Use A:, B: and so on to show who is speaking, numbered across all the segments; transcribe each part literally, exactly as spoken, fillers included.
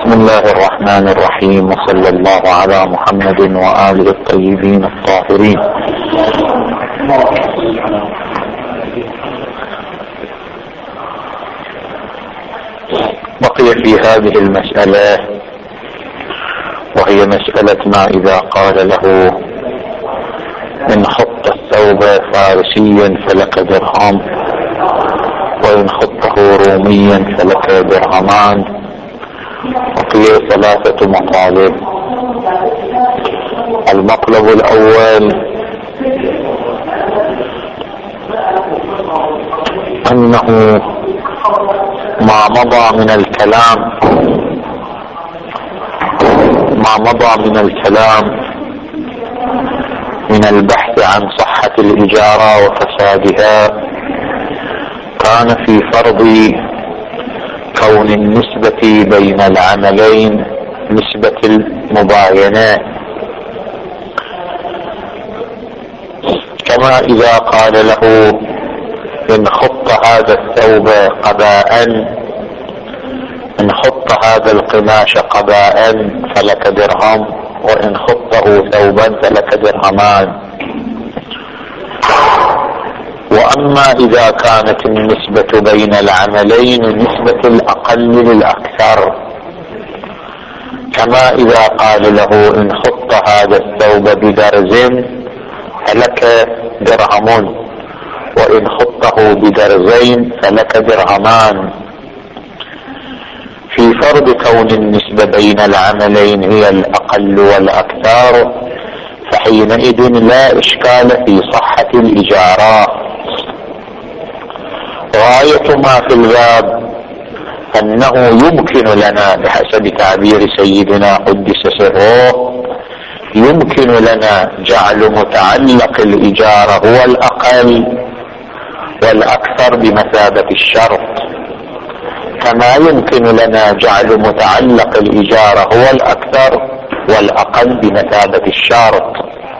A: بسم الله الرحمن الرحيم، وصلى الله على محمد وآله الطيبين الطاهرين. بقي في هذه المسألة، وهي مسألة ما إذا قال له إن خط الثوب فارسيا فلك درهم، وإن خطه روميا فلك درهمان. وقي ثلاثة مطالب. المطلب الأول أنه ما مضى من الكلام ما مضى من الكلام من البحث عن صحة الإجارة وفسادها كان في فرض كون النسبة بين العملين نسبة المباينة، كما إذا قال له إن خط هذا الثوب قباء إن خط هذا القماش قباء فلك درهم، وإن خطه ثوبا فلك درهمان. وأما إذا كانت النسبة بين العملين نسبة الأقل للأكثر، كما إذا قال له إن خط هذا الثوب بدرز فلك درهم، وإن خطه بدرزين فلك درهمان. في فرض كون النسبة بين العملين هي الأقل والأكثر، فحينئذ لا إشكال في صحة الإجارة. غاية ما في الباب أنه يمكن لنا بحسب تعبير سيدنا قدس سره يمكن لنا جعل متعلق الإجارة هو الأقل والأكثر بمثابة الشرط، كما يمكن لنا جعل متعلق الإجارة هو الأكثر والأقل بمثابة الشرط.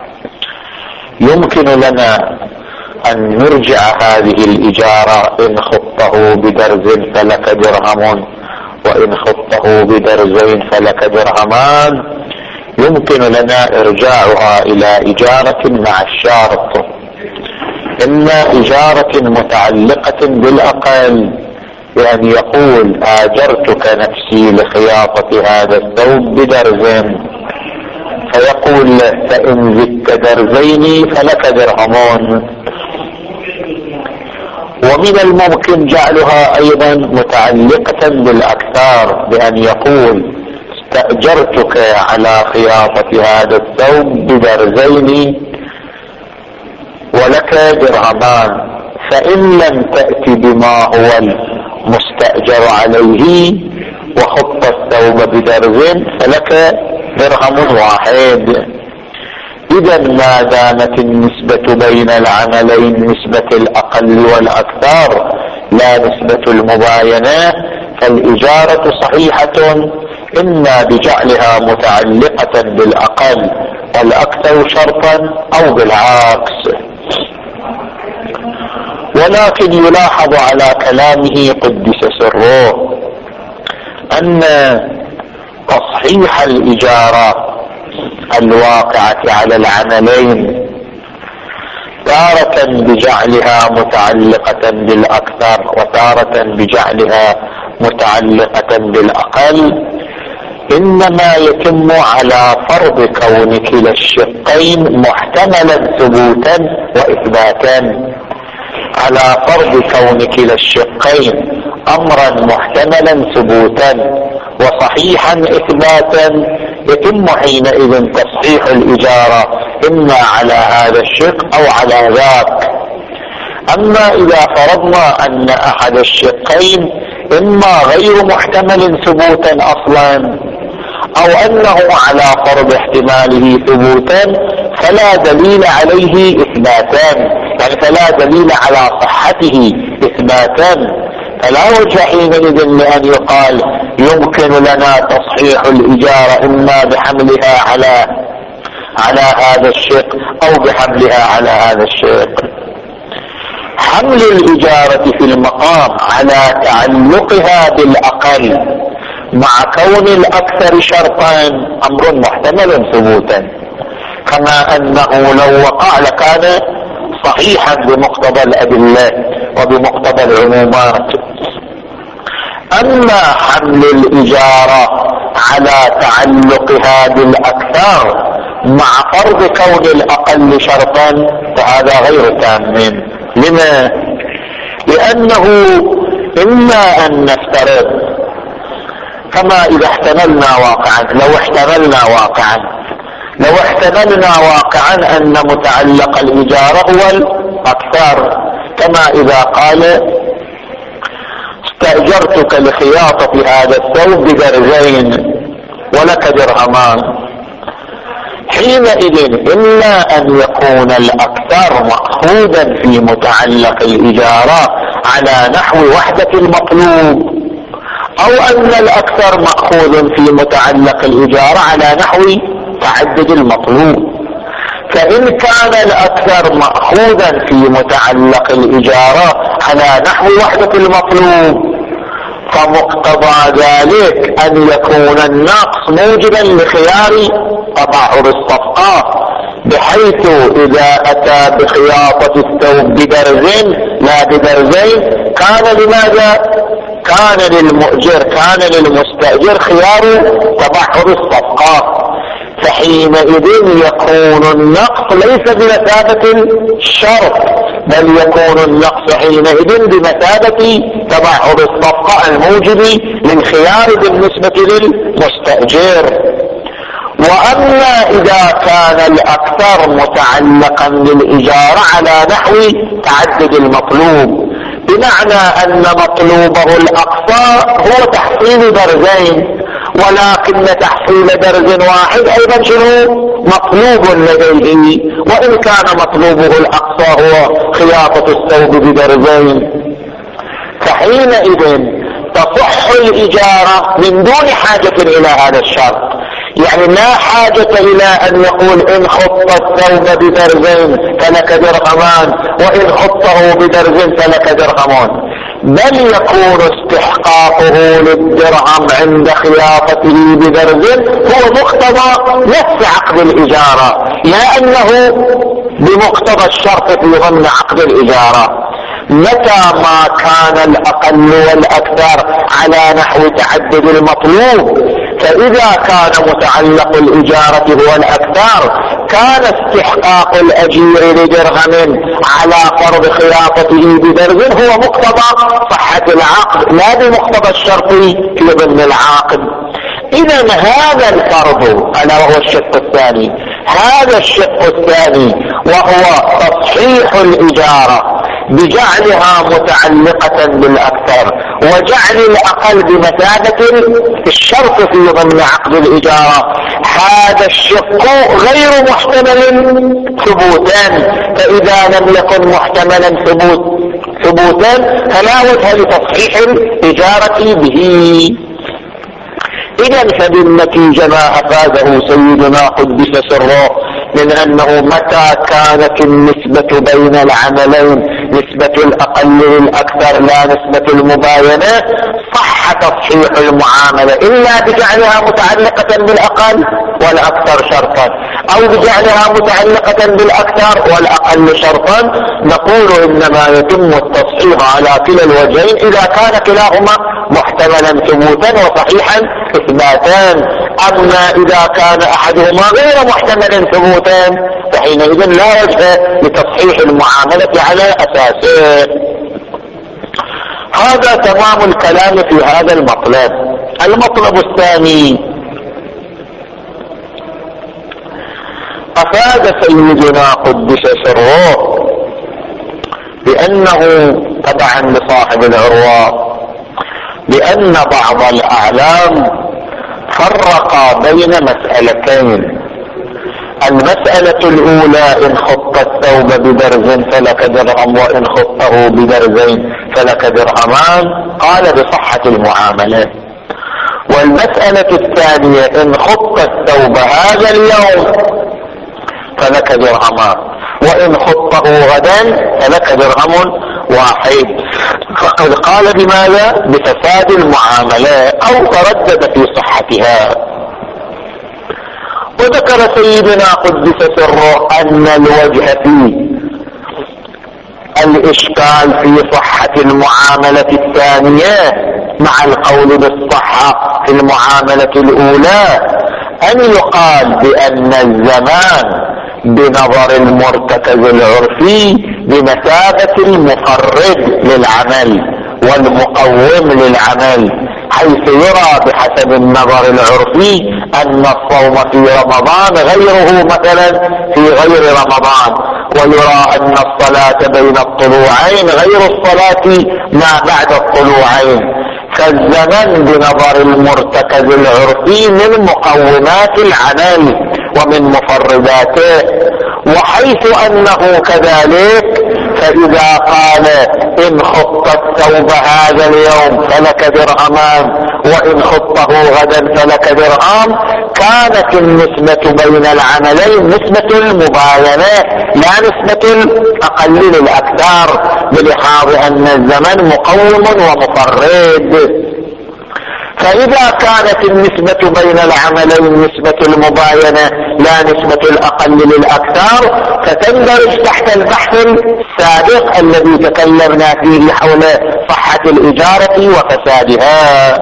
A: يمكن لنا أن نرجع هذه الإجارة إن خطه بدرز فلك درهم، وإن خطه بدرزين فلك درهمان. يمكن لنا إرجاعها إلى إجارة مع الشرط، إما إجارة متعلقة بالأقل بأن يقول آجرتك نفسي لخياطة هذا الثوب بدرز، فيقول فإن زدت درزين فلك درهمون. ومن الممكن جعلها أيضا متعلقة بالأكثر بأن يقول استأجرتك على خياطة هذا الثوب بدرزين ولك درهمان، فإن لم تأتي بما هو المستأجر عليه وخط الثوب بدرز فلك درهم واحد. إذا ما دامت النسبة بين العملين نسبة الأقل والأكثر لا نسبة المباينة، فالإجارة صحيحة إما بجعلها متعلقة بالأقل والأكثر شرطا أو بالعكس. ولكن يلاحظ على كلامه قدس سره أن تصحيح الإجارة الواقعة على العملين تارة بجعلها متعلقة بالأكثر وتارة بجعلها متعلقة بالأقل إنما يتم على فرض كون كلا الشقين محتملا ثبوتا وإثباتا، على فرض كون كلا الشقين أمرا محتملا ثبوتا وصحيحا إثباتا، يتم حينئذ تصحيح الإجارة إما على هذا الشق أو على ذاك. أما إذا فرضنا أن أحد الشقين إما غير محتمل ثبوتا أصلا أو أنه على فرض احتماله ثبوتا فلا دليل عليه إثباتا، يعني فلا دليل على صحته إثباتا، فلا وجه حينئذ لأن يقال يمكن لنا تصحيح الإجارة إما بحملها على على هذا الشق أو بحملها على هذا الشق. حمل الإجارة في المقام على تعلقها بالأقل مع كون الأكثر شرطا أمر محتمل ثبوتا، كما أنه لو وقع لكان صحيحا بمقتضى الأدلة وبمقتضى العمومات. أما حمل الإجارة على تعلقها بالأكثر مع فرض كون الأقل شرطا فهذا غير تام. لما؟ لأنه إما أن نفترض كما إذا احتملنا واقعا، لو احتملنا واقعا لو احتملنا واقعا أن متعلق الإجارة هو الأكثر، كما إذا قال استأجرتك لخياطة هذا الثوب بدرجين ولك درهمان، حينئذ إما أن يكون الأكثر مأخوذا في متعلق الإجارة على نحو وحدة المطلوب، أو أن الأكثر مأخوذ في متعلق الإجارة على نحو تعدد المطلوب. فإن كان الأكثر مأخوذا في متعلق الإجارة على نحو وحدة المطلوب فمقتضى ذلك أن يكون النقص موجبا لخيار تباعد الصفقات، بحيث إذا أتى بخياطة الثوب بدرج لا بدرجين كان لماذا؟ كان للمؤجر كان للمستأجر خيار تباعد الصفقات، فحينئذ يكون النقص ليس بمثابة الشرط، بل يكون النقص حينئذ بمثابة تباعد الصفقة الموجب للخيار بالنسبة للمستأجر. وأما إذا كان الأكثر متعلقا بالإجارة على نحو تعدد المطلوب، بمعنى أن مطلوبه الأقصى هو تحصيل درجين، ولكن تحصيل درج واحد أيضا شنو مطلوب لديه، وإن كان مطلوبه الأقصى هو خياطة الثوب بدرجين، فحينئذ تصح الإجارة من دون حاجة إلى هذا الشرط. يعني لا حاجة إلى أن يقول إن خط الثوب بدرجين فلك درهمان، وإن خطه بدرج فلك درهمان، بل يكون استحقاقه للدرهم عند خياطته بدرج هو مقتضى نفس عقد الإجارة، لا أنه بمقتضى الشرط في ضمن عقد الإجارة. متى ما كان الأقل والأكثر على نحو تعدد المطلوب، فإذا كان متعلق الإجارة هو الأكثر كان استحقاق الأجير لدرهم على فرض خياطته بدرج هو مقتضى صحة العقد، لا بمقتضى الشرط في ضمن العقد. إذا هذا الفرض ألا وهو الشق الثاني، هذا الشق الثاني وهو تصحيح الإجارة بجعلها متعلقة بالأكثر وجعل الأقل بمثابة الشرط في ضمن عقد الإجارة، هذا الشق غير محتمل ثبوتا، فإذا لم يكن محتملا ثبوت ثبوتا فلا وجه لتصحيح الإجارة به. إذا فبالنتيجة ما أفاده سيدنا قدس سره من أنه متى كانت النسبة بين العملين نسبة الأقل للأكثر لا نسبة المباينة، صح تصحيح المعاملة إلا بجعلها متعلقة بالأقل والأكثر شرطا، أو بجعلها متعلقة بالأكثر والأقل شرطا. نقول إنما يتم التصحيح على كلا الوجهين إذا كان كلاهما محتملا ثبوتا وصحيحا إثباتان. أما إذا كان أحدهما غير محتمل ثبوتا فحينئذ لا وجه لتصحيح المعاملة على أساسه. هذا تمام الكلام في هذا المطلب. المطلب الثاني، أفاد سيدنا قدس سره بأنه طبعا لصاحب العروة بأن بعض الأعلام فرق بين مسألتين. المسألة الأولى إن خط الثوب بدرج فلك درهم، وإن خطه بدرجين فلك درهمان، قال بصحة المعاملة. والمسألة الثانية إن خط الثوب هذا اليوم فلك درهمان، وإن خطه غدا فلك درهم واحد. فقد قال بماذا؟ بفساد المعاملة أو تردد في صحتها. وذكر سيدنا قدس سره أن الوجه فيه الإشكال في صحة المعاملة الثانية مع القول بالصحة في المعاملة الأولى أن يقال بأن الزمان بنظر المرتكز العرفي بمثابة المفرد للعمل والمقوم للعمل، حيث يرى بحسب النظر العرفي أن الصوم في رمضان غيره مثلا في غير رمضان، ويرى أن الصلاة بين الطلوعين غير الصلاة ما بعد الطلوعين. فالزمن بنظر المرتكز العرفي من مقومات العمل ومن مفرداته، وحيث أنه كذلك فإذا قال إن خط الثوب هذا اليوم فلك درهمان وإن خطه غدا فلك درهم، كانت النسبة بين العملين نسبة المباينة لا نسبة الأقل للأكثر، بلحاظ أن الزمن مقوم ومفرد. فإذا كانت النسبة بين العملين نسبة المباينة لا نسبة الأقل للأكثر، فتندرج تحت البحث السابق الذي تكلمنا فيه حول صحة الإجارة وفسادها.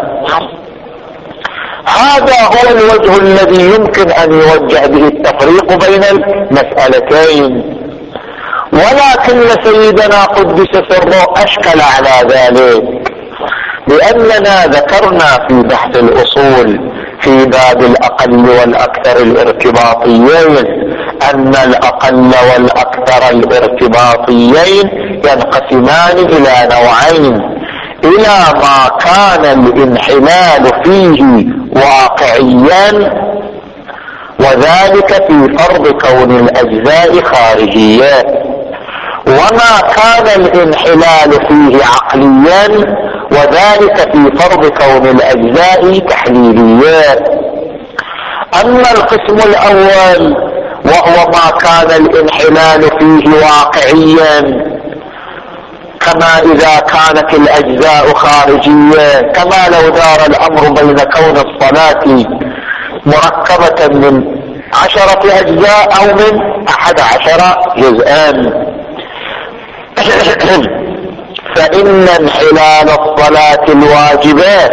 A: هذا هو الوجه الذي يمكن أن يوجه به التفريق بين المسألتين، ولكن سيدنا قدس سره أشكل على ذلك، لأننا ذكرنا في بحث الأصول في باب الأقل والأكثر الارتباطيين أن الأقل والأكثر الارتباطيين ينقسمان إلى نوعين: إلى ما كان الانحلال فيه واقعيا، وذلك في فرض كون الأجزاء خارجية، وما كان الانحلال فيه عقليا، وذلك في فرض كون الأجزاء تحليليات. أما القسم الأول وهو ما كان الانحلال فيه واقعيا، كما إذا كانت الأجزاء خارجية، كما لو دار الأمر بين كون الصلاة مركبة من عشرة أجزاء أو من أحد عشر جزءان، فإن انحلال الصلاة الواجبة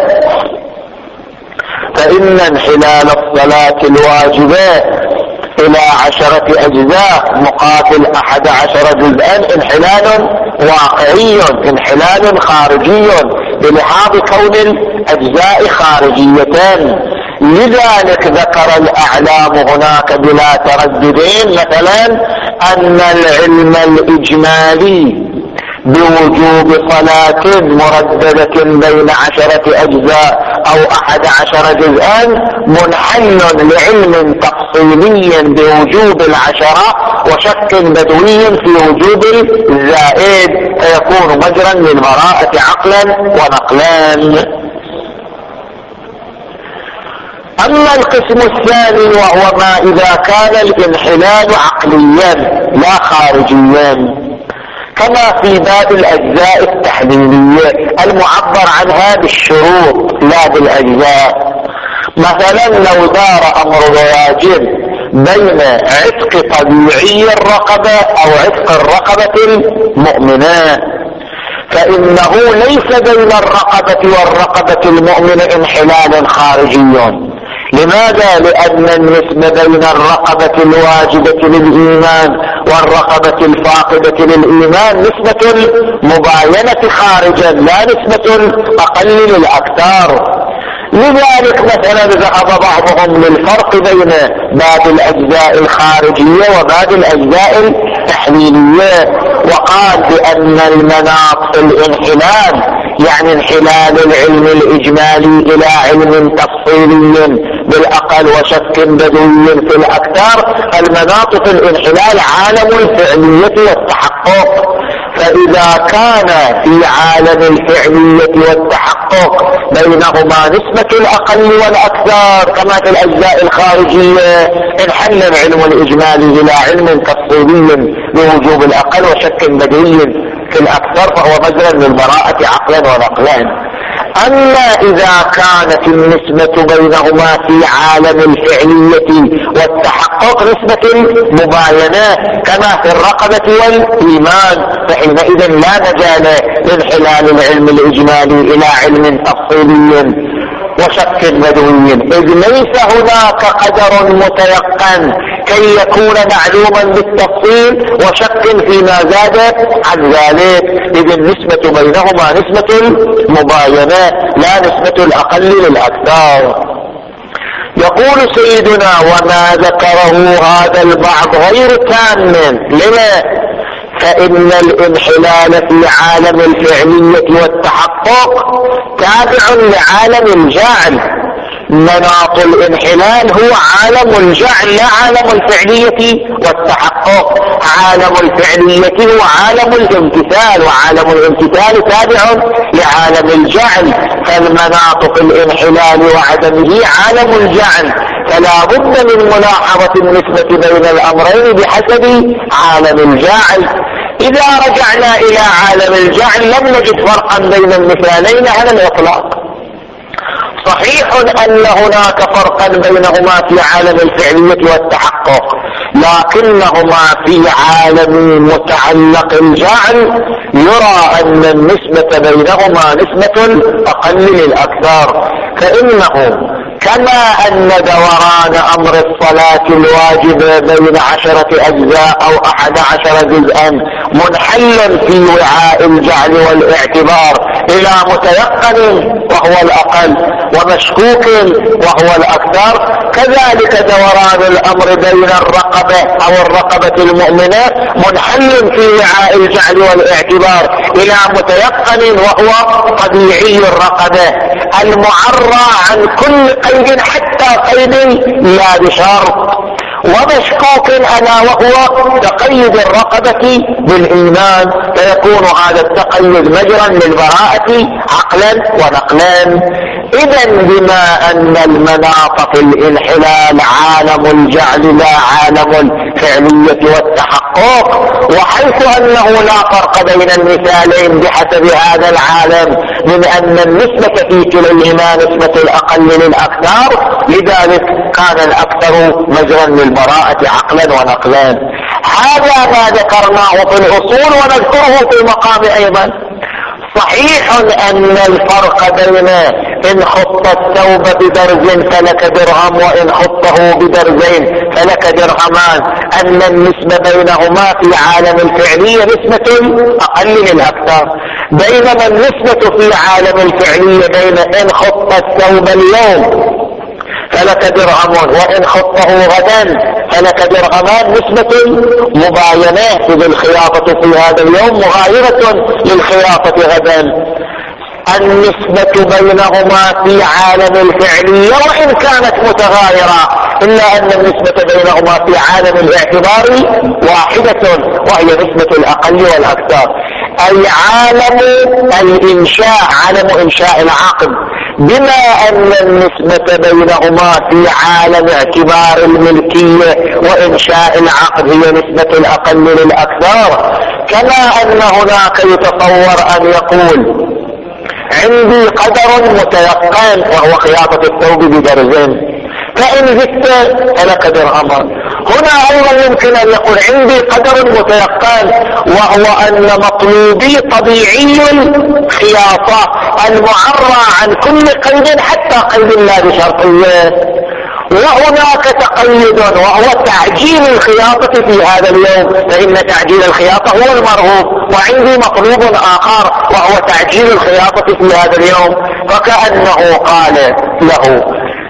A: فإن انحلال الصلاة الواجبة إلى عشرة أجزاء مقابل أحد عشر جزءا انحلال واقعي، انحلال خارجي، بلحاظ كون الأجزاء خارجيتان. لذلك ذكر الأعلام هناك بلا ترددين مثلا أن العلم الإجمالي بوجوب صلاة مرددة بين عشرة أجزاء أو أحد عشر جزءا منحل لعلم تفصيلي بوجوب العشرة وشك بدوي في وجوب الزائد، فيكون مجرا للبراءة عقلا ونقلا. أما القسم الثاني وهو ما إذا كان الانحلال عقليا لا خارجيا، كما في باب الأجزاء التحليلية المعبر عنها بالشروط لا بالأجزاء. مثلا لو دار أمر واجب بين عتق طبيعي الرقبة أو عتق الرقبة المؤمنة، فإنه ليس بين الرقبة والرقبة المؤمنة انحلال خارجي. لماذا؟ لأن النسبة بين الرقبة الواجبة للإيمان والرقبة الفاقدة للإيمان نسبة المباينة خارجا لا نسبة الأقل للأكثر. لذلك مثلا ذهب بعضهم للفرق بين باب الأجزاء الخارجية وباب الأجزاء التحليلية، وقال بأن المناط في الانحلال يعني انحلال العلم الإجمالي إلى علم تفصيلي بالأقل وشك بدوي في الأكثر. المناط في الانحلال عالم الفعلية والتحقق، فإذا كان في عالم الفعلية والتحقق بينهما نسبة الأقل والأكثر كما في الأجزاء الخارجية، انحل العلم الإجمالي إلى علم تفصيلي بوجوب الأقل وشك بدوي في الأكثر فهو مجرى للبراءة عقلا ونقلا. أما إذا كانت النسبة بينهما في عالم الفعلية والتحقق نسبة المباينة كما في الرقبة والإيمان، فحينئذ لا مجال لانحلال العلم الإجمالي إلى علم تفصيلي وشك بدوي، إذ ليس هناك قدر متيقن كي يكون معلوما بالتفصيل وشك فيما زاد عن ذلك، إذ النسبة بينهما نسبة المباينة لا نسبة الأقل للأكثر. يقول سيدنا: وما ذكره هذا البعض غير تام. لما؟ فإن الانحلال في عالم الفعلية والتحقق تابع لعالم الجعل. مناط الانحلال هو عالم الجعل لا عالم الفعلية والتحقق. عالم الفعلية هو عالم الامتثال، وعالم الامتثال تابع لعالم الجعل، فالمناط في الانحلال وعدمه عالم الجعل، فلا بد من ملاحظة النسبة بين الأمرين بحسب عالم الجعل. إذا رجعنا إلى عالم الجعل لم نجد فرقا بين المثالين على الإطلاق. صحيح أن هناك فرقا بينهما في عالم الفعلية والتحقق، لكنهما في عالم متعلق الجعل يرى أن النسبة بينهما نسبة الأقل للأكثر، فإنه كما أن دوران أمر الصلاة الواجبة بين عشرة أجزاء أو أحد عشر جزءا منحل في وعاء الجعل والاعتبار إلى متيقن وهو الأقل ومشكوك وهو الأكثر، كذلك دوران الأمر بين الرقبة أو الرقبة المؤمنة منحل في وعاء الجعل والاعتبار إلى متيقن وهو طبيعي الرقبة المعرى عن كل قيد حتى قيد لا بشرط، ومشكوك ألا وهو تقيد الرقبة بالإيمان، فيكون هذا التقيد مجرا للبراءة عقلا ونقلا. إذا بما أن المناط في الانحلال عالم الجعل لا عالم الفعلية والتحقق، وحيث أنه لا فرق بين المثالين بحسب هذا العالم من أن النسبة في كليهما نسبة الأقل للأكثر، لذلك كان الأكثر مجرا للبراءة عقلا ونقلا. هذا ما ذكرناه في الأصول ونذكره في المقام أيضا. صحيح أن الفرق بين إن خط الثوب بدرز فلك درهم وإن خطه بدرزين فلك درهمان، أن النسبة بينهما في عالم الفعلية نسبة أقل للأكثر، بينما النسبة في عالم الفعلية بين إن خط الثوب اليوم فلك درهم وإن خطه غدا فلك درهمان نسبة مباينة، إذ الخياطة في هذا اليوم مغايرة للخياطة غدا. النسبة بينهما في عالم الفعلية وإن كانت متغايرة إلا أن النسبة بينهما في عالم الاعتبار واحدة، وهي نسبة الأقل والأكثر، أي عالم الإنشاء، عالم إنشاء العقد، بما أن النسبة بينهما في عالم اعتبار الملكية وإنشاء العقد هي نسبة الأقل للأكثر. كما أن هناك يتصور أن يقول عندي قدر متيقن وهو خياطة الثوب بدرزين، فإن زدت فلك درهمان. هنا أيضا يمكن أن يقول عندي قدر متيقن وهو أن مطلوبي طبيعي الخياطة المعرى عن كل قيد حتى قيد لا بشرطية، وهناك تقيد وهو تعجيل الخياطة في هذا اليوم، فإن تعجيل الخياطة هو المرغوب، وعندي مطلوب آخر وهو تعجيل الخياطة في هذا اليوم. فكأنه قال له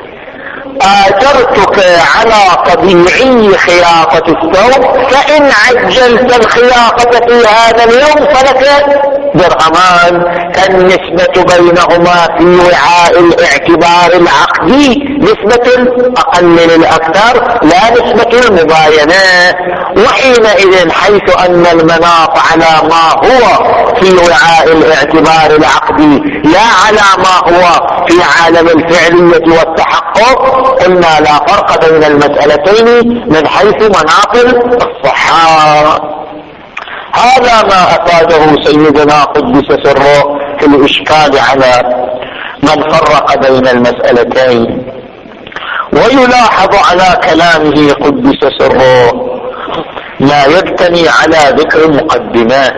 A: آجرتك على طبيعي خياطة الثوب، فإن عجلت الخياطة في هذا اليوم فلك درهمان. فالنسبة بينهما في وعاء الاعتبار العقدي نسبة الأقل للأكثر لا نسبة المباينة، وحينئذ حيث أن المناط على ما هو في وعاء الاعتبار العقدي لا على ما هو في عالم الفعلية والتحقق، قلنا لا فرق بين المسألتين من حيث مناط الصحة. هذا ما أفاده سيدنا قدس سره في الإشكال على من فرق بين المسألتين. ويلاحظ على كلامه قدس سره لا يجتمع على ذكر مقدمات،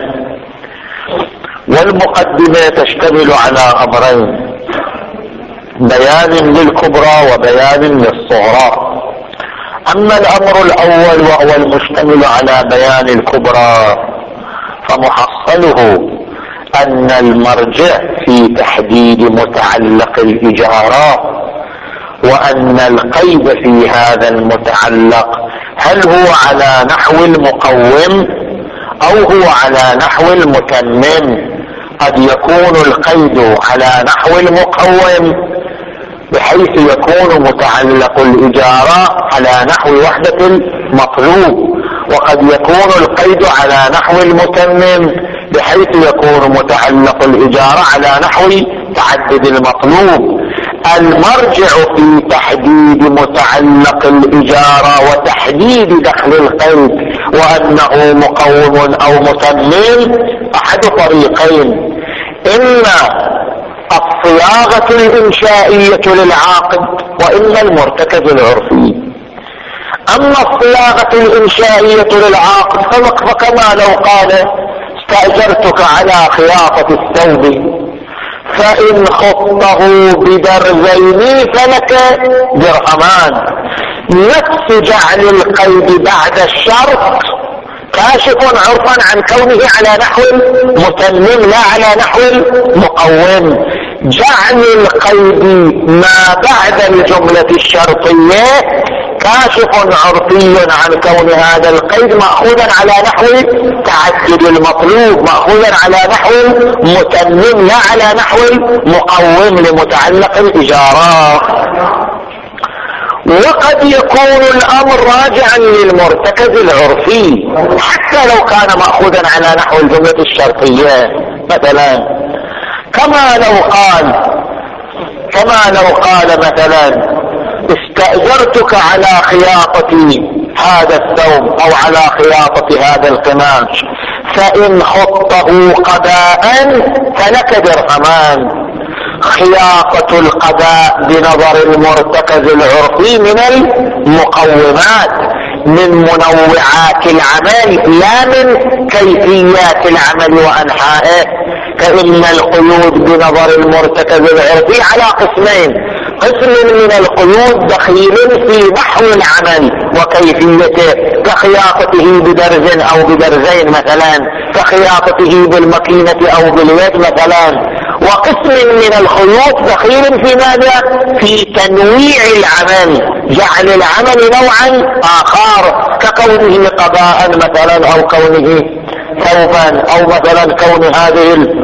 A: والمقدمة تشتمل على أمرين: بيان للكبرى وبيان للصغرى. أما الأمر الأول وهو المشتمل على بيان الكبرى فمحصله أن المرجع في تحديد متعلق الإجارة، وأن القيد في هذا المتعلق هل هو على نحو المقوم أو هو على نحو المتمم. قد يكون القيد على نحو المقوم بحيث يكون متعلق الإجارة على نحو وحدة المطلوب، وقد يكون القيد على نحو المتمم بحيث يكون متعلق الإجارة على نحو تعدد المطلوب. المرجع في تحديد متعلق الإجارة وتحديد دخل القيد وأنه مقوم أو متمم أحد طريقين: إما الصياغة الإنشائية للعاقد، وإما المرتكز العرفي. أما الصياغة الإنشائية للعاقد فكما لو قال: استأجرتك على خياطة الثوب فإن خطه بدرزين فلك درهمان. نفس جعل القيد بعد الشرط كاشف عرفا عن كونه على نحو متمم لا على نحو مقوم. جعل القيد ما بعد الجملة الشرطية كاشف عرفي عن كون هذا القيد مأخوذا على نحو تعدد المطلوب، مأخوذا على نحو متمم لا على نحو مقوم لمتعلق الإجارة. وقد يكون الأمر راجعا للمرتكز العرفي حتى لو كان مأخوذا على نحو الجملة الشرطية. مثلا كما لو قال كما لو قال مثلا: استأجرتك على خياطة هذا الثوب أو على خياطة هذا القماش فإن خطه قضاء فلك درهمان. خياطة القضاء بنظر المرتكز العرفي من المقومات، من منوعات العمل لا من كيفيات العمل وأنحائه. فإن القيود بنظر المرتكز العرفي على قسمين: قسم من القيود دخيل في نحو العمل وكيفيته كخياطته بدرز أو بدرزين مثلا، كخياطته بالمكينة أو باليد مثلا. وقسم من الخيوط دخيل في ماذا؟ في تنويع العمل، جعل العمل نوعا آخر ككونه قضاء مثلا أو كونه ثوبا أو مثلا كون هذه ال...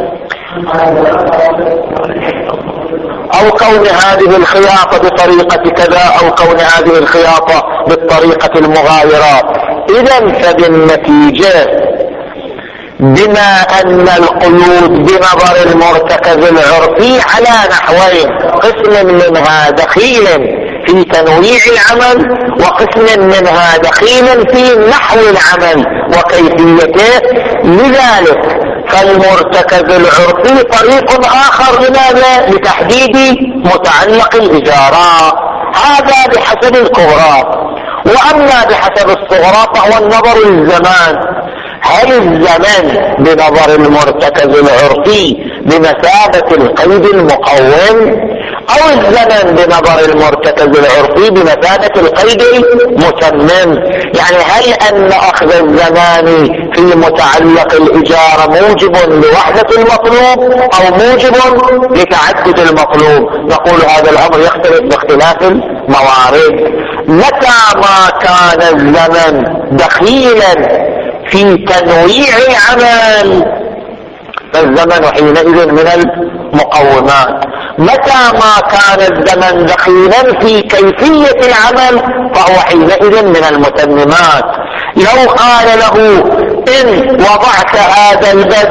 A: أو كون هذه الخياطة بطريقة كذا أو كون هذه الخياطة بالطريقة المغايرة. إذن فبالنتيجة بما أن القيود بنظر المرتكز العرفي على نحوين: قسم منها دخيل في تنويع العمل، وقسم منها دخيل في نحو العمل وكيفيته. لذلك فالمرتكز العرفي طريق آخر لماذا؟ لتحديد متعلق الإجارة. هذا بحسب الكبرى. وأما بحسب الصغرى فهو النظر للزمان. هل الزمان بنظر المرتكز العرفي بمثابة القيد المقوم، أو الزمن بنظر المرتكز العرفي بمثابة القيد المتمم؟ يعني هل أن أخذ الزمان في متعلق الإجارة موجب لوحدة المطلوب أو موجب لتعدد المطلوب؟ نقول هذا الأمر يختلف باختلاف الموارد. متى ما كان الزمن دخيلا في تنويع العمل فالزمن حينئذ من المقومات. متى ما كان الزمن دخيلا في كيفية العمل فهو حينئذ من المتممات. لو قال له: إن وضعت هذا البدر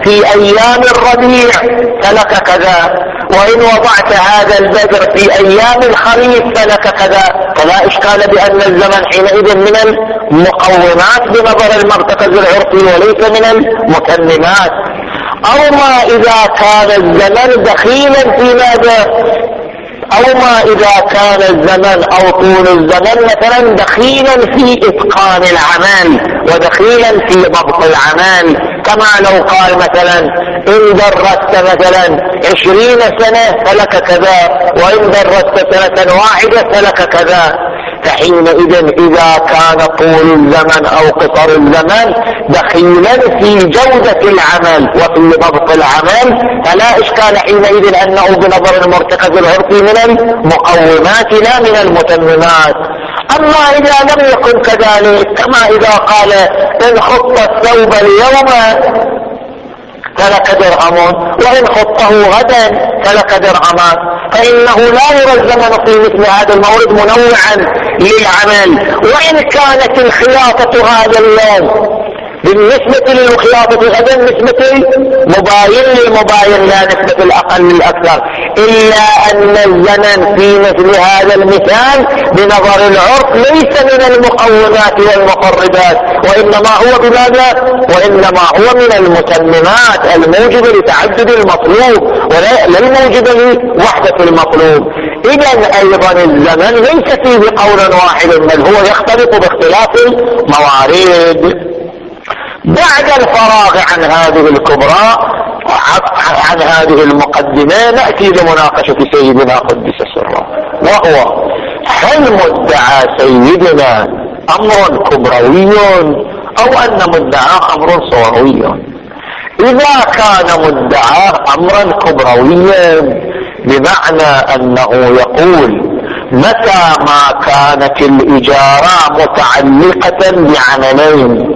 A: في أيام الربيع فلك كذا، وإن وضعت هذا البذر في أيام الخريف فلك كذا. فلا إشكال بأن الزمن حينئذ من المقومات بنظر المرتكز العرفي وليس من المتممات. أو ما إذا كان الزمن دخيلا في ماذا؟ أو ما إذا كان الزمن أو طول الزمن مثلا دخيلا في إتقان العمل ودخيلا في ضبط العمل، كما لو قال مثلا إن درست مثلا عشرين سنة فلك كذا، وإن درست سنة واحدة فلك كذا. فحينئذ إذا كان طول الزمن أو قصر الزمن دخيلا في جودة العمل وفي ضبط العمل فلا إشكال حينئذ أنه بنظر المرتكز العرفي من المقومات لا من المتممات. أما إذا لم يكن كذلك، كما إذا قال إن خط الثوب اليوم فلك درهم، وإن خطه غدا فلك درهمان، فإنه لا يرى الزمن في مثل هذا المورد منوعا للعمل. وإن كانت الخياطة هذا اليوم بالنسبة للخياطة غدا نسبة مباين للمباين لا نسبة الأقل للأكثر، إلا أن الزمن في مثل هذا المثال بنظر العرف ليس من المقومات والمقربات، وإنما هو بماذا؟ وإنما هو من المتممات الموجبة لتعدد المطلوب ولا الموجبة لوحدة المطلوب. إذن أيضا الزمن ليس فيه قول واحد، بل هو يختلف باختلاف الموارد. بعد الفراغ عن هذه الكبرى عن هذه المقدمة نأتي لمناقشة سيدنا قدس سره، وهو هل مدعى سيدنا أمر كبروي أو أن مدعاه أمر صغروي؟ إذا كان مدعاه أمرا كبرويا بمعنى أنه يقول متى ما كانت الإجارة متعلقة بعملين،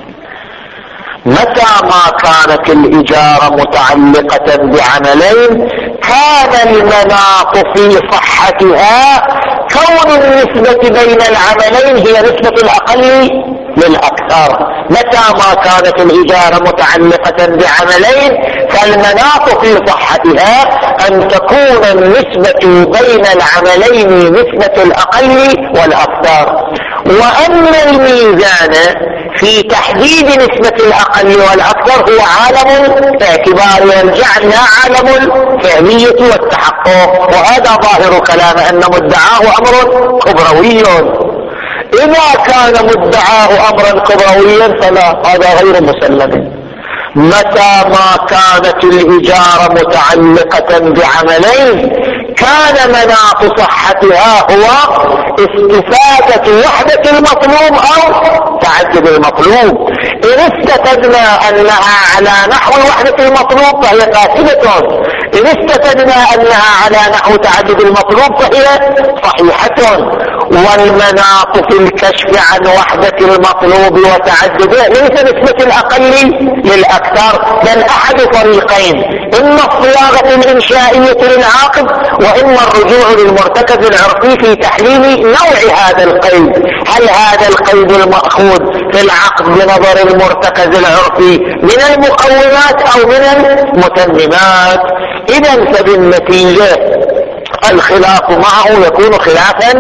A: متى ما كانت الإجارة متعلقة بعملين كان المناط في صحتها كون النسبة بين العملين هي نسبة الأقل للأكثر. متى ما كانت الإجارة متعلقة بعملين فالمناط في صحتها أن تكون النسبة بين العملين نسبة الأقل والأكثر. وأن الميزان في تحديد نسبة الأقل والأكثر هو عالم اعتبار والجعل لا عالم الفعلية والتحقق، وهذا ظاهر كلام أن مدعاه أمر كبروي. إذا كان مدعاه أمرا كبرويا فلا، هذا غير مسلم. متى ما كانت الإجارة متعلقة بعملين كان مناط صحتها هو استفادة وحدة المطلوب أو تعدد المطلوب. إن استفدنا أنها على نحو وحدة المطلوب فهي فاسدة، إن استفدنا أنها على نحو تعدد المطلوب فهي صحيحة. والمناط في الكشف عن وحدة المطلوب وتعدده ليس نسبة الأقل للأكثر، بل أحد طريقين: إما الصياغة الإنشائية للعاقد، وإما الرجوع للمرتكز العرفي في تحليل نوع هذا القيد. هل هذا القيد المأخوذ في العقد بنظر المرتكز العرفي من المقومات أو من المتممات؟ إذن فبالنتيجة الخلاف معه يكون خلافا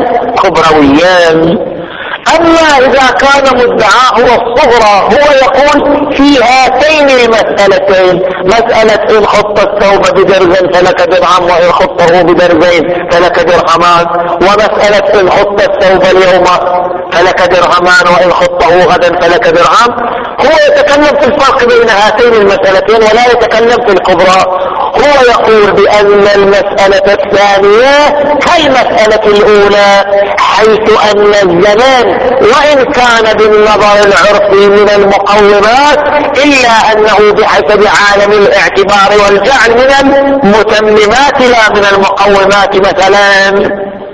A: كبرويا. أما إذا كان مدعاه الصغرى هو يقول في هاتين المسألتين، مسألة إن خط الثوب بدرز فلك درهم وإن خطه بدرزين فلك درهمان، ومسألة إن خط الثوب اليوم فلك درهمان وإن خطه غدا فلك درهم. هو يتكلم في الفرق بين هاتين المسألتين ولا يتكلم في الكبرى. هو يقول بأن المسألة الثانية كالمسألة الأولى، حيث أن الزمان وإن كان بالنظر العرفي من المقومات إلا أنه بحسب عالم الاعتبار والجعل من المتممات لا من المقومات. مثلا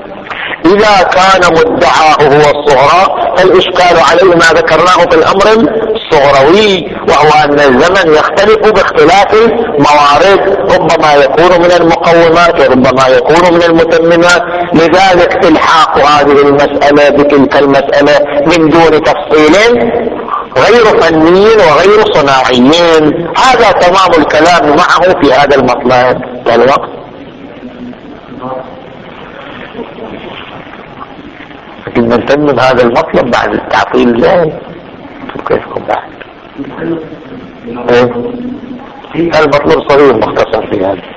A: إذا كان مدعاه هو الصغرى فالإشكال عليه ما ذكرناه في الأمر الصغروي، وهو أن الزمن يختلف باختلاف الموارد، ربما يكون من المقومات وربما يكون من المتممات. لذلك الحاق هذه المسألة بتلك المسألة من دون تفصيل غير فنيين وغير صناعيين. هذا تمام الكلام معه في هذا المطلب. الوقت لكن نتمم هذا المطلب بعد التعطيل. لا كيفكم بعد هذا المطلب صغير مختصر في هذا.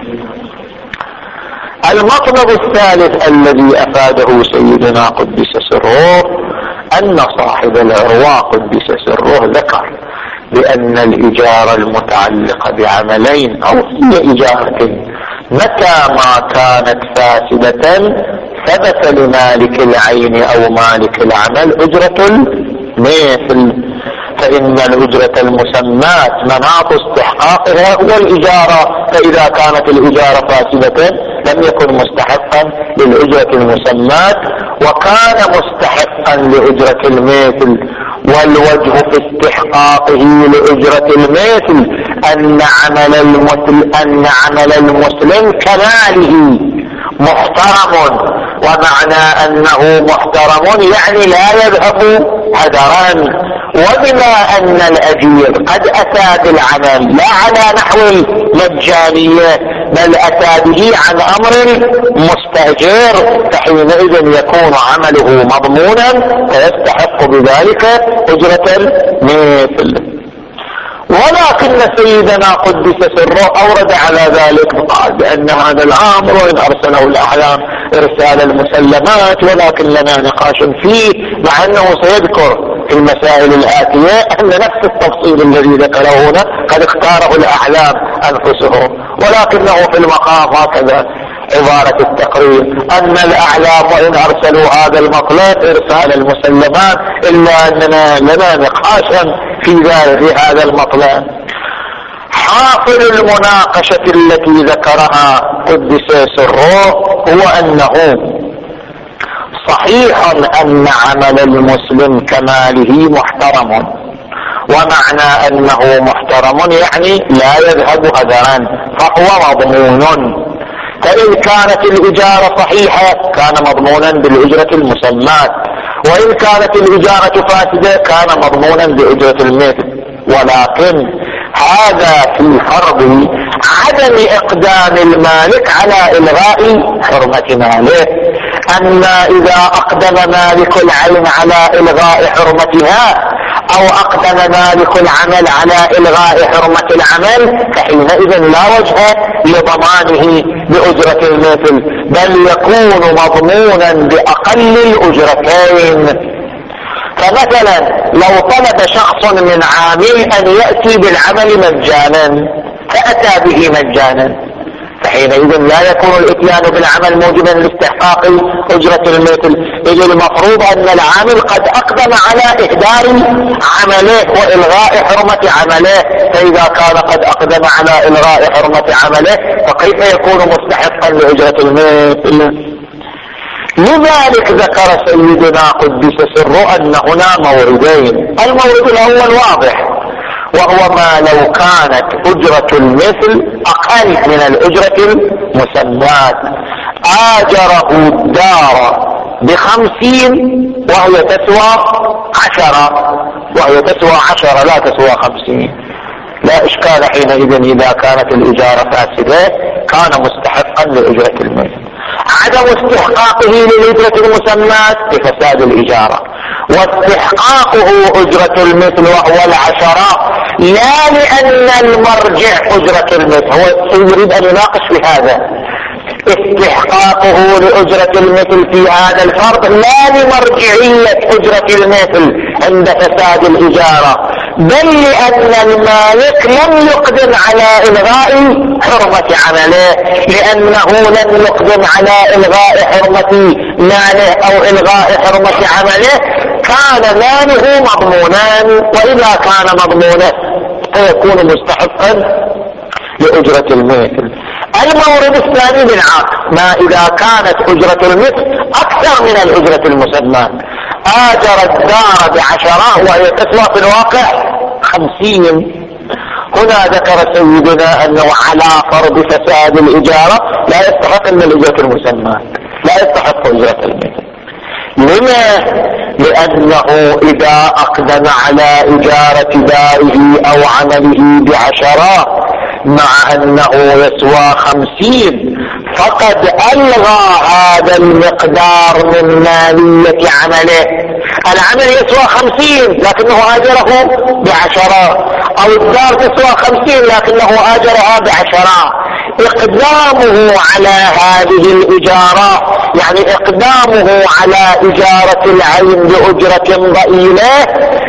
A: المطلب الثالث الذي أفاده سيدنا قدس سره أن صاحب العرواء قدس سره ذكر بأن الإجارة المتعلقة بعملين أو هي إجارة متى ما كانت فاسدة ثبت لمالك العين أو مالك العمل أجرة المثل، فإن الأجرة المسمات مناط استحقاقها هو الإجارة، فإذا كانت الإجارة فاسدة لم يكن مستحقا للأجرة المسمات وكان مستحقا لأجرة المثل. والوجه في استحقاقه لأجرة المثل أن عمل المسلم أن عمل المسلم كماله محترم، ومعنى أنه محترم يعني لا يذهب هدرا. وبما أن الأجير قد أتى بالعمل لا على نحو المجانية بل أتى به عن أمر مستأجر، فحينئذ يكون عمله مضمونا فيستحق بذلك أجرة المثل. ولكن سيدنا قدس سره أورد على ذلك وقال بأن هذا الأمر وإن أرسله الأعلام إرسال المسلمات، ولكن لنا نقاش فيه، مع أنه سيذكر في المسائل الآتية أن نفس التفصيل الذي ذكره هنا قد اختاره الأعلام أنفسهم، ولكنه في المقام هكذا عبارة التقرير أن الأعلام وإن أرسلوا هذا المطلب إرسال المسلمات إلا أننا لنا نقاشا في ذلك في هذا المطلب. حاصل المناقشة التي ذكرها قدس سره هو أنه صحيح أن عمل المسلم كماله محترم، ومعنى أنه محترم يعني لا يذهب هدرا فهو مضمون. فإن كانت الإجارة صحيحة كان مضمونا بالأجرة المسمات، وإن كانت الإجارة فاسدة كان مضمونا بأجرة المثل. ولكن هذا في فرض عدم إقدام المالك على إلغاء حرمة ماله. أما إذا أقدم مالك العين على إلغاء حرمتها أو أقدم مالك العمل على إلغاء حرمة العمل فحينئذ لا وجه لضمانه بأجرة المثل، بل يكون مضمونا بأقل الأجرتين. فمثلا لو طلب شخص من عامل أن يأتي بالعمل مجانا فأتى به مجانا فحينئذ لا يكون الاتيان بالعمل موجبا لاستحقاق أجرة المثل، إذ المفروض أن العامل قد أقدم على إهدار عمله وإلغاء حرمة عمله، فإذا كان قد أقدم على إلغاء حرمة عمله فكيف يكون مستحقا لأجرة المثل؟ لذلك ذكر سيدنا قدس سره أن هنا موردين. المورد الأول واضح، وهو ما لو كانت أجرة المثل أقل من الأجرة المسمات. آجره الدار بخمسين وهي تسوى عشرة وهي تسوى عشرة لا تسوى خمسين، لا إشكال حينئذ إذا كانت الإجارة فاسدة كان مستحقا لأجرة المثل. عدم استحقاقه للأجرة المسمات بفساد الإجارة، واستحقاقه أجرة المثل وهو العشرة لا لأن المرجع أجرة المثل. هو يريد أن يناقش في هذا استحقاقه لأجرة المثل في هذا الفرض لا لمرجعية أجرة المثل عند فساد الإجارة، بل لأن المالك لم يقدم على إلغاء حرمة عمله، لأنه لم يقدم على إلغاء حرمة ماله أو إلغاء حرمة عمله كان ماله مضمونا، وإذا كان مضمونا فيكون مستحقا لأجرة المثل. المورد الثاني بالعكس، ما إذا كانت أجرة المثل أكثر من الأجرة المسمى. آجر الدار بعشرة وهي تسوى في الواقع خمسين. هنا ذكر سيدنا أنه على فرض فساد الإجارة لا يستحق من الأجرة المسمى، لا يستحق أجرة المثل. لما؟ لأنه إذا أقدم على إجارة داره أو عمله بعشرات مع أنه يسوى خمسين فقد ألغى هذا المقدار من مالية عمله. العمل يسوى خمسين لكنه آجره بعشرات، أو الدار تسوى خمسين لكنه آجرها بعشرات. إقدامه على هذه الإجارة يعني إقدامه على إجارة العين بأجرة ضئيلة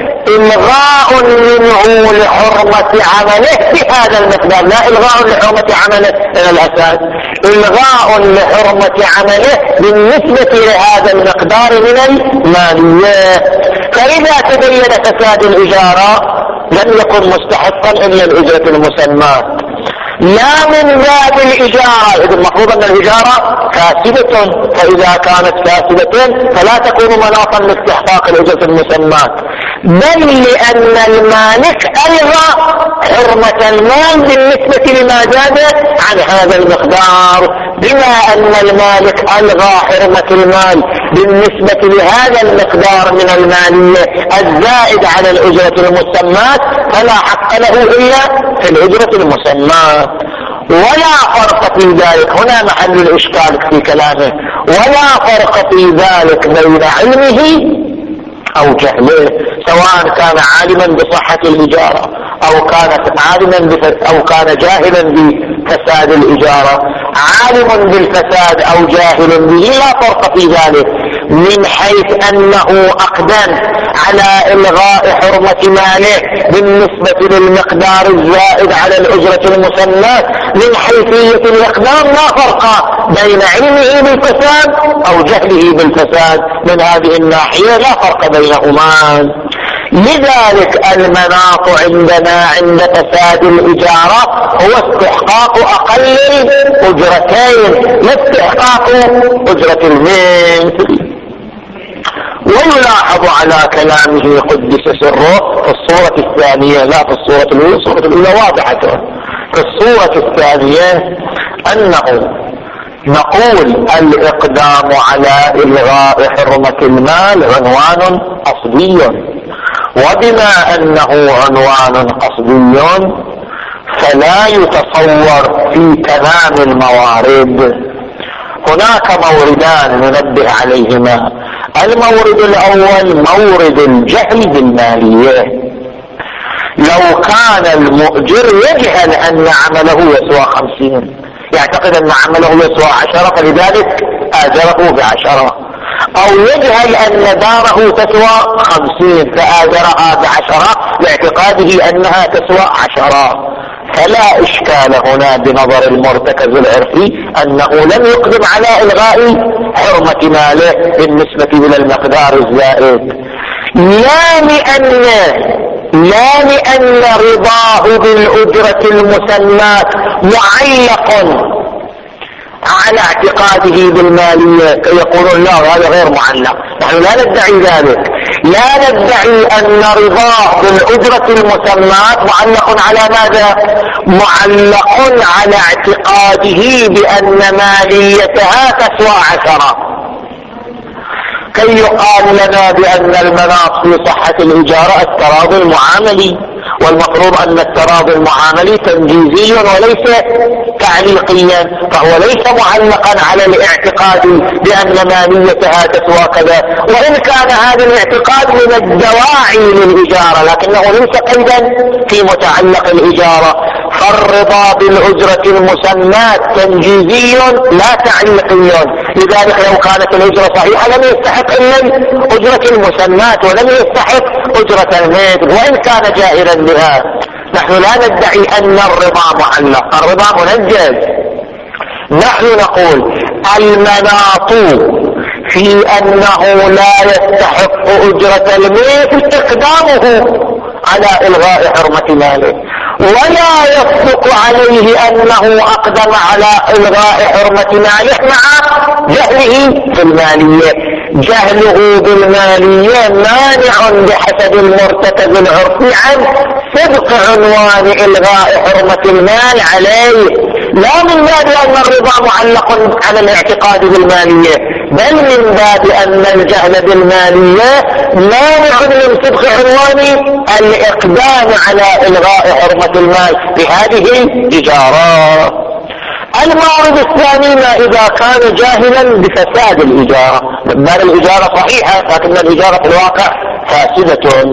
A: إلغاء منه لحرمة عمله بهذا المقدار، لا إلغاء لحرمة عمله من الأساس، إلغاء لحرمة عمله بالنسبة لهذا المقدار من المالية. فإذا تبين فساد الإجارة لم يكن مستحقا إلا الإجرة المسمى، لا من باب الإجارة، إذ المفروض أن الإجارة فاسدة، فإذا كانت فاسدة فلا تكون مناطا لاستحقاق الإجرة المسمى، بل لأن المالك ألغى حرمة المال بالنسبة لما زاد عن هذا المقدار. بما أن المالك ألغى حرمة المال بالنسبة لهذا المقدار من المالية الزائد على الأجرة المسمى فلا حق له إلا في الأجرة المسمى. ولا فرق في ذلك، هنا محل الإشكال في كلامه، ولا فرق في ذلك بين علمه أو جهله، سواء كان عالما بصحة الإجارة أو كان عالما أو كان جاهلا بفساد الإجارة. عالم بالفساد أو جاهل به لا فرق في ذلك، من حيث أنه أقدم على إلغاء حرمة ماله بالنسبة للمقدار الزائد على الأجرة المسمى. من حيثية الإقدام لا فرق بين علمه بالفساد أو جهله بالفساد، من هذه الناحية لا فرق بينهما. لذلك المناط عندنا عند فساد الإجارة هو استحقاق أقل الأجرتين لا استحقاق أجرة المثل. ويلاحظ على كلامه قدس سره في الصورة الثانية، لا في الصورة الأولى، الصورة الأولى واضحة. في الصورة الثانية أنه نقول الإقدام على إلغاء حرمة المال عنوان قصدي، وبما أنه عنوان قصدي فلا يتصور في تمام الموارد. هناك موردان ننبه عليهما. المورد الأول مورد الجهل بالمالية، لو كان المؤجر يجهل أن عمله يسوى خمسين، يعتقد أن عمله يسوى عشرة فلذلك آجره بعشرة، أو يجهل أن داره تسوى خمسين فآجرها بعشرة لاعتقاده أنها تسوى عشرة، فلا إشكال هنا بنظر المرتكز العرفي أنه لم يقدم على إلغاء حرمة ماله بالنسبة إلى المقدار الزائد، لا لأن لا لأن رضاه بالأجرة المسماة معلق على اعتقاده بالمالية يقولون لا هذا غير معلق. نحن لا ندعي ذلك، لا ندعي أن رضاه بالأجرة المسماة معلق على ماذا؟ معلق على اعتقاده بأن ماليتها تسوى عشرة، كي يقال لنا بأن المناط في صحة الإجارة التراضي المعاملي، والمفروض أن التراضي المعاملي تنجيزي وليس تعليقيا، فهو ليس معلقا على الاعتقاد بأن ماليتها تسوى كذا، وإن كان هذا الاعتقاد من الدواعي للإجارة لكنه ليس قيدا في متعلق الإجارة. فالرضا بالأجرة المسماة تنجيزي لا تعليقي، لذلك لو كانت الأجرة صحيحة لم يستحق إلا أجرة المسماة ولم يستحق أجرة المثل وإن كان جاهلا بها. نحن لا ندعي أن الرضا معلق، الرضا منجز. نحن نقول المناط في أنه لا يستحق أجرة المثل إقدامه على إلغاء حرمة ماله، ولا يصدق عليه أنه أقدم على إلغاء حرمة ماله مع جهله في المالية. جهله بالمالية مانع بحسب المرتكز العرفي عن صدق عنوان إلغاء حرمة المال عليه، لا من باب أن الرضا معلق على الاعتقاد بالمالية، بل من باب أن الجهل بالمالية مانع من صدق عنوان الإقدام على إلغاء حرمة المال بهذه الإجارة. المورد الثاني ما إذا كان جاهلا بفساد الإجارة، بل الإجارة صحيحة لكن الإجارة في الواقع فاسدة،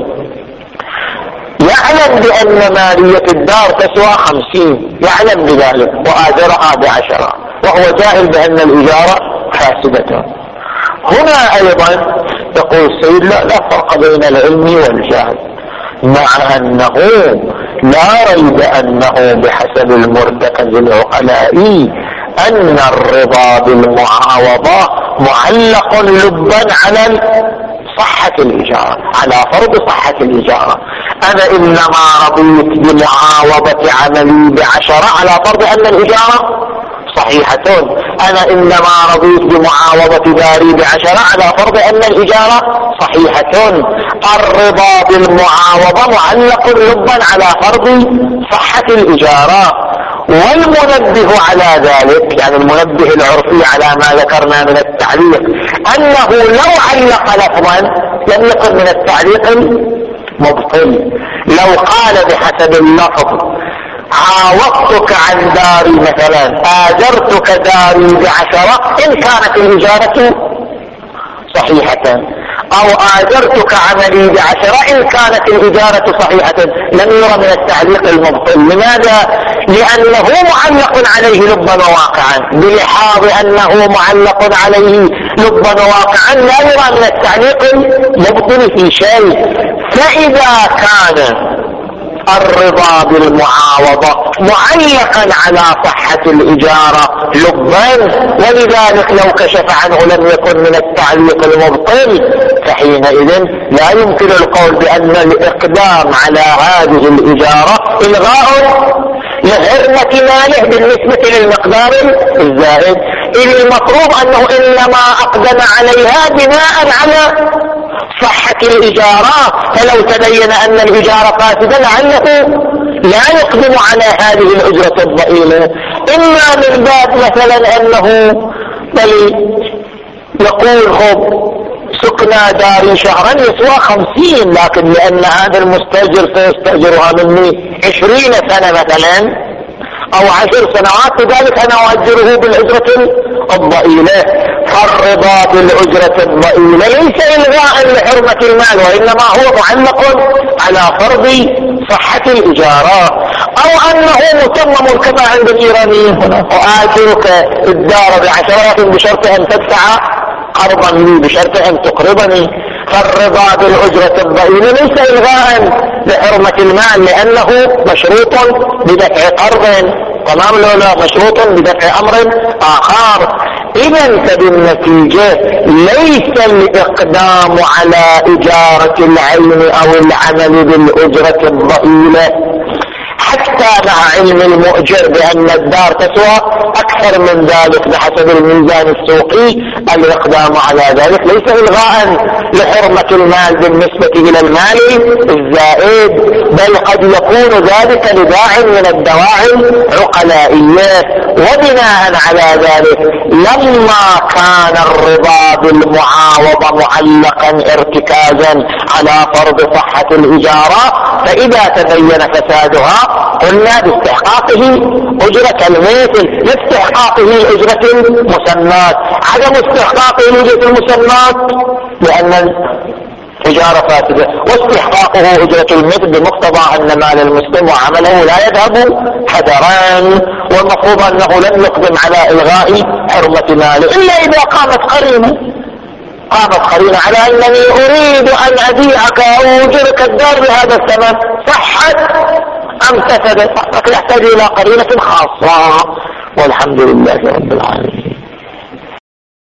A: يعلم بأن مالية الدار تسوى خمسين، يعلم بذلك وآجرها بعشرة، وهو جاهل بأن الإجارة فاسدة. هنا أيضا يقول السيد لا, لا فرق بين العلم والجهل، مع أنه لا ريب أنه بحسب المرتكز العقلاء أن الرضا بالمعاوضة معلق لبا على صحة الإجارة، على فرض صحة الإجارة. أنا إنما رضيت بمعاوضة عملي بعشرة على فرض أن الإجارة صحيحة، أنا إنما رضيت بمعاوضة داري بعشرة على فرض أن الإجارة صحيحة. الرضا بالمعاوضة معلق لبا على فرض صحة الإجارة. والمنبه على ذلك، يعني المنبه العرفي على ما ذكرنا من التعليق، أنه لو علق لفظا لم يكن من التعليق مبطل. لو قال بحسب اللفظ عاوضتك عن داري مثلا، آجرتك داري بعشرة إن كانت الإجارة صحيحة، أو آجرتك عملي بعشرة إن كانت الإجارة صحيحة، لم يرى من التعليق المبطل. لماذا؟ لأنه معلق عليه لبا وواقعا، بلحاظ أنه معلق عليه لبا وواقعا لا يرى من التعليق المبطل في شيء. فإذا كان الرضا بالمعاوضة معلقا على صحة الإجارة لبا، ولذلك لو كشف عنه لم يكن من التعليق المبطل، فحينئذ لا يمكن القول بأن الإقدام على هذه الإجارة إلغاء لحرمة ماله بالنسبة للمقدار الزائد، إذ المفروض أنه إنما أقدم عليها بناء على صحة الإجارة، فلو تبين أن الإجارة فاسدة لعله لا يقدم على هذه الأجرة الضئيلة. إما من باب مثلا أنه بل يقول خب سكنا داري شهرا يسوى خمسين، لكن لأن هذا المستأجر سيستأجرها مني عشرين سنة مثلا أو عشر سنوات، لذلك أنا أؤجره بالأجرة الضئيلة. فالرضا بالأجرة الضئيلة ليس إلغاء لحرمة المال، وإنما هو معلق على فرض صحة الإجارة. أو أنه متمم كما عند الإيرانيين هنا، وآجرك الدار بعشرات بشرط أن تدفع قرضا لي، بشرط أن تقرضني. فالرضا بالأجرة الضئيلة ليس إلغاء لحرمة المال، لأنه مشروط بدفع قرض، تمام لولا مشروط بدفع أمر آخر. إذن فبالنتيجة ليس الإقدام على إجارة العين أو العمل بالأجرة الضئيلة حتى مع علم المؤجر بأن الدار تسوى أكثر من ذلك بحسب الميزان السوقي، الإقدام على ذلك ليس إلغاء لحرمة المال بالنسبة إلى المال الزائد، بل قد يكون ذلك لداع من الدواعي العقلائية. وبناء على ذلك لما كان الرضا بالمعاوضة معلقا ارتكازا على فرض صحة الإجارة، فإذا تبين فسادها قلنا باستحقاقه أجرة المثل لاستحقاقه الأجرة المسمات. عدم استحقاقه الأجرة المسمات لأن الإجارة فاسدة، واستحقاقه أجرة المثل بمقتضى أن مال المسلم وعمله لا يذهب هدران، والمفروض أنه لم يقدم على إلغاء حرمة ماله إلا إذا قامت قرينة قامت قرينة على أنني أريد أن أبيعك أو أجرك الدار بهذا الثمن، صحت أم فسدت، فيحتاج إلى قرينة خاصة. والحمد لله رب العالمين.